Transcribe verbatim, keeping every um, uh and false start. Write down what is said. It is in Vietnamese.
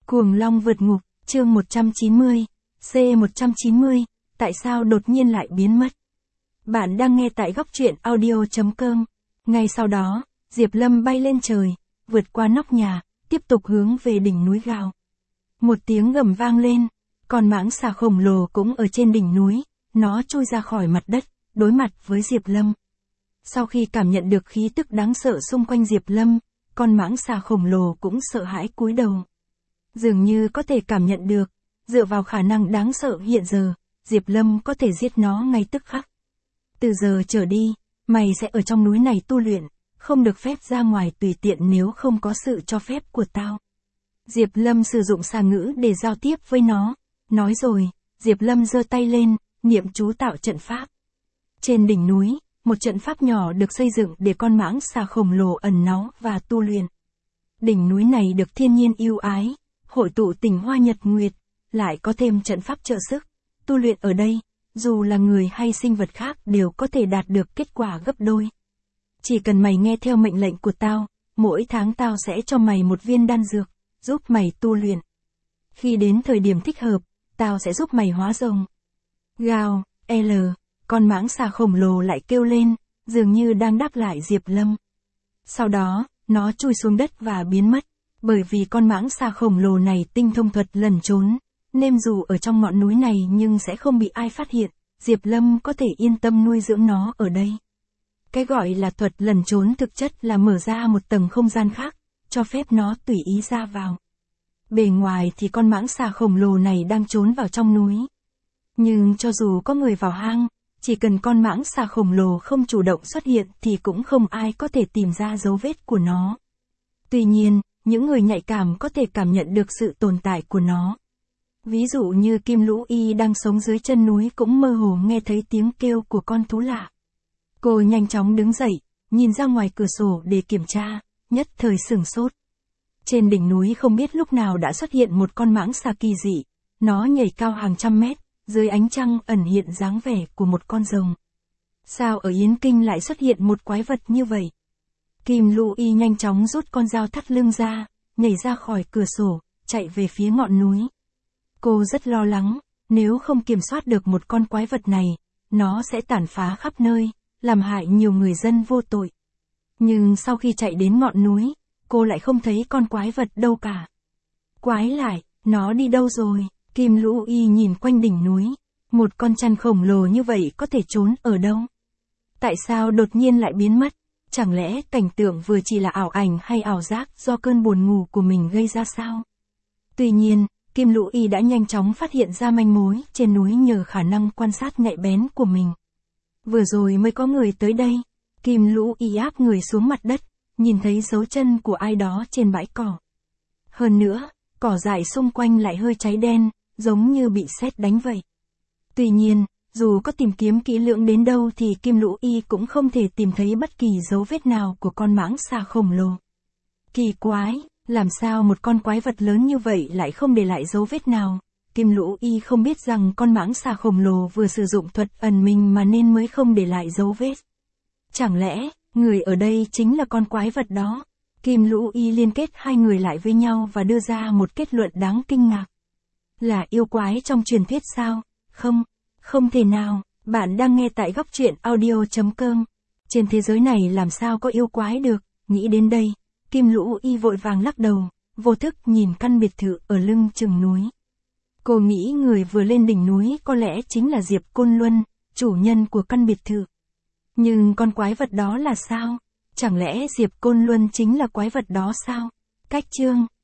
Cuồng Long vượt ngục, chương một trăm chín mươi, C một trăm chín mươi, tại sao đột nhiên lại biến mất? Bạn đang nghe tại góc truyện audio.com. Ngay sau đó, Diệp Lâm bay lên trời, vượt qua nóc nhà, tiếp tục hướng về đỉnh núi gào. Một tiếng gầm vang lên, con mãng xà khổng lồ cũng ở trên đỉnh núi, nó trôi ra khỏi mặt đất, đối mặt với Diệp Lâm. Sau khi cảm nhận được khí tức đáng sợ xung quanh Diệp Lâm, con mãng xà khổng lồ cũng sợ hãi cúi đầu. Dường như có thể cảm nhận được, dựa vào khả năng đáng sợ hiện giờ, Diệp Lâm có thể giết nó ngay tức khắc. Từ giờ trở đi, mày sẽ ở trong núi này tu luyện, không được phép ra ngoài tùy tiện nếu không có sự cho phép của tao. Diệp Lâm sử dụng xà ngữ để giao tiếp với nó. Nói rồi, Diệp Lâm giơ tay lên, niệm chú tạo trận pháp. Trên đỉnh núi, một trận pháp nhỏ được xây dựng để con mãng xà khổng lồ ẩn náu và tu luyện. Đỉnh núi này được thiên nhiên ưu ái, hội tụ tình hoa nhật nguyệt, lại có thêm trận pháp trợ sức. Tu luyện ở đây, dù là người hay sinh vật khác đều có thể đạt được kết quả gấp đôi. Chỉ cần mày nghe theo mệnh lệnh của tao, mỗi tháng tao sẽ cho mày một viên đan dược, giúp mày tu luyện. Khi đến thời điểm thích hợp, tao sẽ giúp mày hóa rồng. Gào, L, con mãng xà khổng lồ lại kêu lên, dường như đang đáp lại Diệp Lâm. Sau đó, nó chui xuống đất và biến mất, bởi vì con mãng xà khổng lồ này tinh thông thuật lẩn trốn, nên dù ở trong ngọn núi này nhưng sẽ không bị ai phát hiện, Diệp Lâm có thể yên tâm nuôi dưỡng nó ở đây. Cái gọi là thuật lẩn trốn thực chất là mở ra một tầng không gian khác, cho phép nó tùy ý ra vào. Bề ngoài thì con mãng xà khổng lồ này đang trốn vào trong núi. Nhưng cho dù có người vào hang, chỉ cần con mãng xà khổng lồ không chủ động xuất hiện thì cũng không ai có thể tìm ra dấu vết của nó. Tuy nhiên, những người nhạy cảm có thể cảm nhận được sự tồn tại của nó. Ví dụ như Kim Lũ Y đang sống dưới chân núi cũng mơ hồ nghe thấy tiếng kêu của con thú lạ. Cô nhanh chóng đứng dậy, nhìn ra ngoài cửa sổ để kiểm tra, nhất thời sửng sốt. Trên đỉnh núi không biết lúc nào đã xuất hiện một con mãng xà kỳ dị, nó nhảy cao hàng trăm mét, dưới ánh trăng ẩn hiện dáng vẻ của một con rồng. Sao ở Yến Kinh lại xuất hiện một quái vật như vậy? Kim Lũ Y nhanh chóng rút con dao thắt lưng ra, nhảy ra khỏi cửa sổ, chạy về phía ngọn núi. Cô rất lo lắng, nếu không kiểm soát được một con quái vật này, nó sẽ tàn phá khắp nơi, làm hại nhiều người dân vô tội. Nhưng sau khi chạy đến ngọn núi, cô lại không thấy con quái vật đâu cả. Quái lại, nó đi đâu rồi? Kim Lũ Y nhìn quanh đỉnh núi. Một con chăn khổng lồ như vậy có thể trốn ở đâu? Tại sao đột nhiên lại biến mất? Chẳng lẽ cảnh tượng vừa chỉ là ảo ảnh hay ảo giác do cơn buồn ngủ của mình gây ra sao? Tuy nhiên, Kim Lũ Y đã nhanh chóng phát hiện ra manh mối trên núi nhờ khả năng quan sát nhạy bén của mình. Vừa rồi mới có người tới đây. Kim Lũ Y áp người xuống mặt đất, nhìn thấy dấu chân của ai đó trên bãi cỏ. Hơn nữa, cỏ dại xung quanh lại hơi cháy đen, giống như bị sét đánh vậy. Tuy nhiên, dù có tìm kiếm kỹ lưỡng đến đâu thì Kim Lũ Y cũng không thể tìm thấy bất kỳ dấu vết nào của con mãng xà khổng lồ. Kỳ quái, làm sao một con quái vật lớn như vậy lại không để lại dấu vết nào? Kim Lũ Y không biết rằng con mãng xà khổng lồ vừa sử dụng thuật ẩn mình mà nên mới không để lại dấu vết. Chẳng lẽ, người ở đây chính là con quái vật đó? Kim Lũ Y liên kết hai người lại với nhau và đưa ra một kết luận đáng kinh ngạc. Là yêu quái trong truyền thuyết sao? Không, không thể nào. Bạn đang nghe tại góc truyện audio.com. Trên thế giới này làm sao có yêu quái được? Nghĩ đến đây, Kim Lũ Y vội vàng lắc đầu, vô thức nhìn căn biệt thự ở lưng chừng núi. Cô nghĩ người vừa lên đỉnh núi có lẽ chính là Diệp Côn Luân, chủ nhân của căn biệt thự. Nhưng con quái vật đó là sao? Chẳng lẽ Diệp Côn Luân chính là quái vật đó sao? Cách chương